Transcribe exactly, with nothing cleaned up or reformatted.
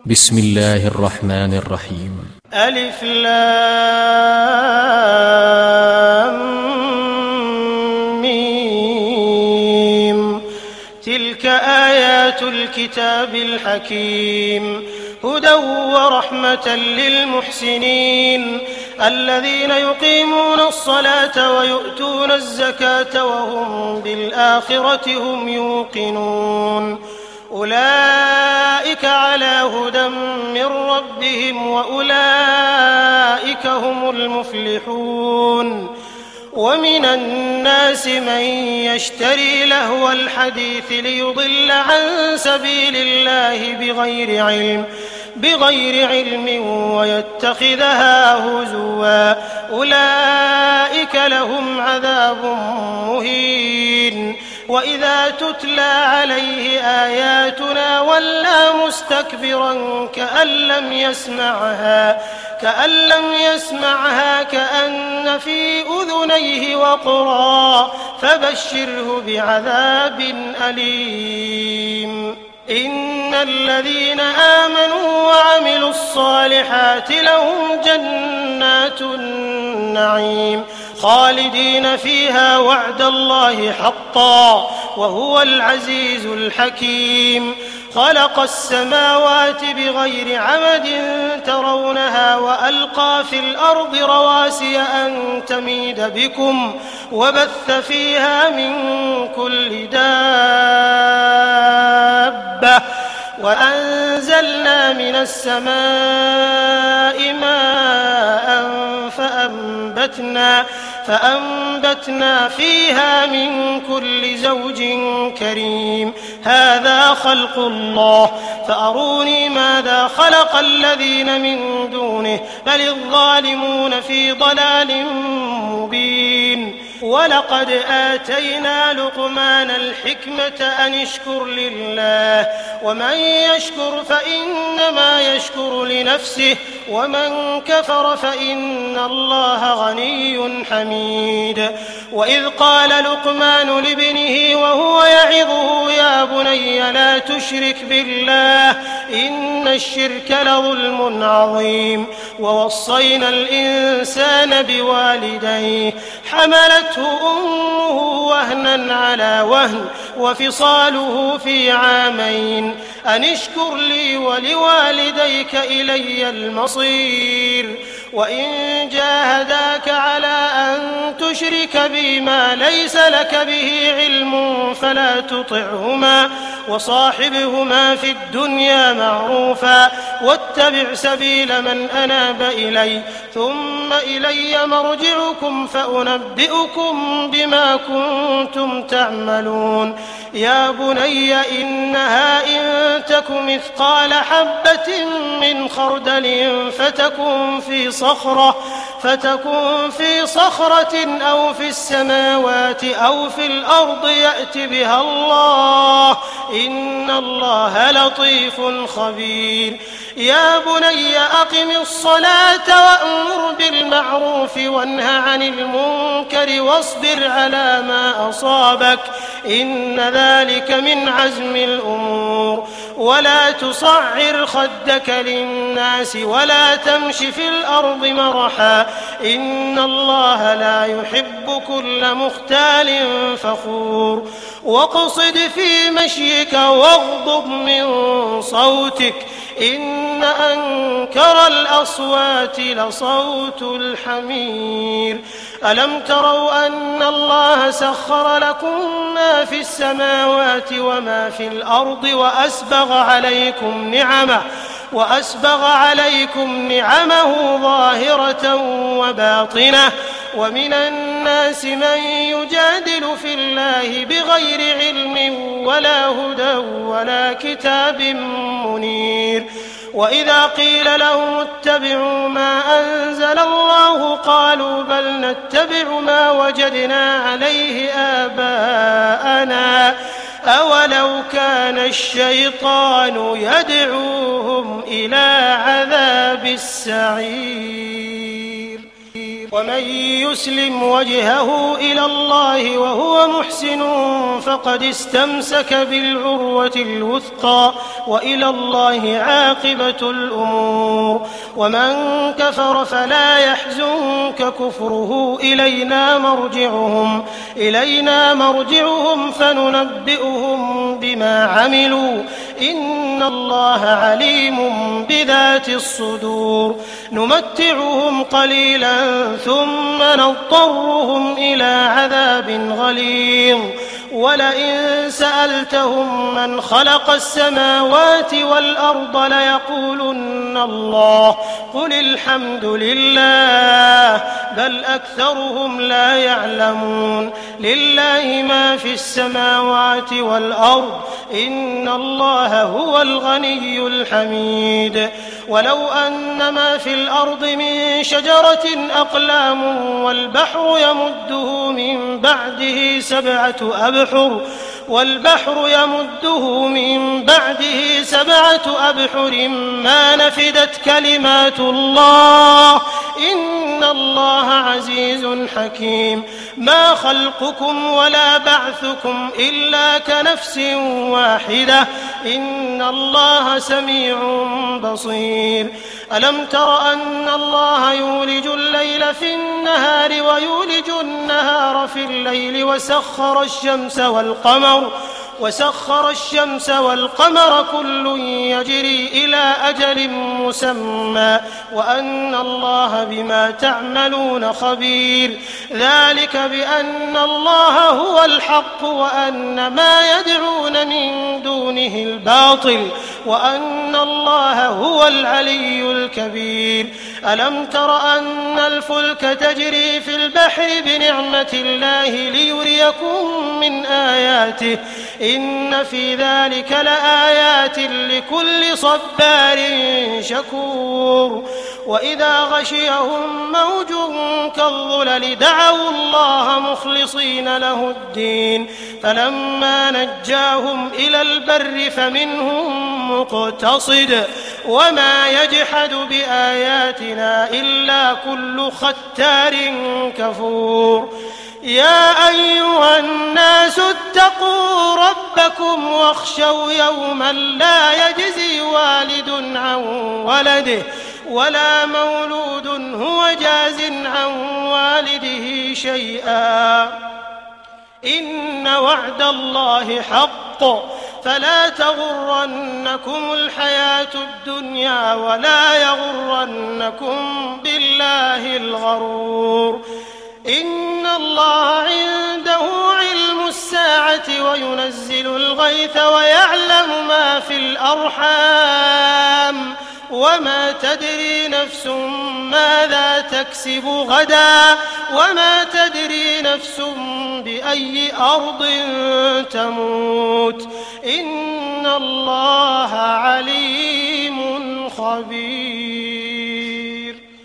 بسم الله الرحمن الرحيم. ألف لام ميم. تلك آيات الكتاب الحكيم، هدى ورحمة للمحسنين الذين يقيمون الصلاة ويؤتون الزكاة وهم بالآخرة هم يوقنون. أولئك على هدى من ربهم وأولئك هم المفلحون. ومن الناس من يشتري لهو الحديث ليضل عن سبيل الله بغير علم بغير علم ويتخذها هزوا، أولئك لهم عذاب مهين. وإذا تتلى عليه آياتنا ولى مستكبرا كأن لم يسمعها كأن لم يسمعها كأن في أذنيه وقرا، فبشره بعذاب أليم. إن الذين آمنوا وعملوا الصالحات لهم جنات النعيم خالدين فيها وعد الله حقا وهو العزيز الحكيم. خلق السماوات بغير عمد ترونها وألقى في الأرض رواسي أن تميد بكم وبث فيها من كل دابة وأنزلنا من السماء ماء فأنبتنا فأنبتنا فيها من كل زوج كريم. هذا خلق الله فأروني ماذا خلق الذين من دونه بل الظالمون في ضلال مبين. ولقد آتينا لقمان الحكمة أن اشكر لله ومن يشكر فإنما يشكر لنفسه ومن كفر فإن الله غني حميد. وإذ قال لقمان لابنه وهو يعظه يا بني لا تشرك بالله إن الشرك لظلم عظيم. ووصينا الإنسان بوالديه حملته أمه وهنا على وهن وفصاله في عامين أن اشكر لي ولوالديك إلي المصير. وإن جاهداك على أن تشرك بي ما ليس لك به علم فلا تطعهما وصاحبهما في الدنيا معروفا واتبع سبيل من أناب إلي ثم إلي مرجعكم فأنبئكم بما كنتم تعملون. يا بني إنها إن تك مثقال حبة من خردل فتكن في صخرة فتكن في صخرة أو في السماوات أو في الأرض يأت بها الله إن الله لطيف خبير. يا بني أقم الصلاة وأمر بالمعروف وانه عن المنكر واصبر على ما أصابك إن ذلك من عزم الأمور. ولا تصعر خدك للناس ولا تمش في الأرض مرحا إن الله لا يحب كل مختال فخور. واقصد في مشيك واغضض من صوتك إن أنكر الأصوات لصوت الحمير. ألم تروا أن الله سخر لكم ما في السماوات وما في الأرض وأسبغ عليكم نعمه وأسبغ عليكم نعمه ظاهرة وباطنة. ومن الناس من يجادل في الله بغير علم ولا هدى ولا كتاب منير. وإذا قيل لهم اتبعوا ما أنزل الله قالوا بل نتبع ما وجدنا عليه آباءنا أولو كان الشيطان يدعوهم إلى عذاب السعير. ومن يسلم وجهه إلى الله وهو محسن فقد استمسك بالعروة الوثقى وإلى الله عاقبة الأمور ومن كفر فلا يحزنك كفره إلينا مرجعهم إلينا مرجعهم فننبئهم بما عملوا إن الله عليم بذات الصدور نمتعهم قليلا ثم نضطرهم إلى عذاب غليظ ولئن سألتهم من خلق السماوات والأرض ليقولن الله قل الحمد لله بل أكثرهم لا يعلمون لله ما في السماوات والأرض إن الله هو الغني الحميد ولو أن ما في الأرض من شجرة أقلام والبحر يمده من بعده سبعة أبحر والبحر يمده من بعده سبعة أبحر ما نفدت كلمات الله إن الله عزيز حكيم ما خلقكم ولا بعثكم إلا كنفس واحدة إن الله سميع بصير ألم تر أن الله يولج الليل في النهار ويولج النهار في الليل وسخر الشمس والقمر وسخر الشمس والقمر كل يجري إلى أجل مسمى وأن الله بما تعملون خبير ذلك بأن الله هو الحق وأن ما يدعون من دونه الباطل وأن الله هو العلي الكبير ألم تر أن الفلك تجري في البحر بنعمة الله ليريكم من آياته إن في ذلك لآيات لكل صبار شكور وإذا غشيهم موج كالظلل دعوا الله مخلصين له الدين فلما نجاهم إلى البر فمنهم مقتصد وما يجحد بآياتنا إلا كل ختار كفور يا أيها الناس اتقوا ربكم واخشوا يوما لا يجزي والد عن ولده ولا مولود هو جاز عن والده شيئا إن وعد الله حق فلا تغرنكم الحياة الدنيا ولا يغرنكم بالله الغرور إن الله عنده علم الساعة وينزل الغيث ويعلم ما في الأرحام وما تدري نفس ماذا تكسب غدا وما تدري نفس بأي أرض تموت إن الله عليم خبير.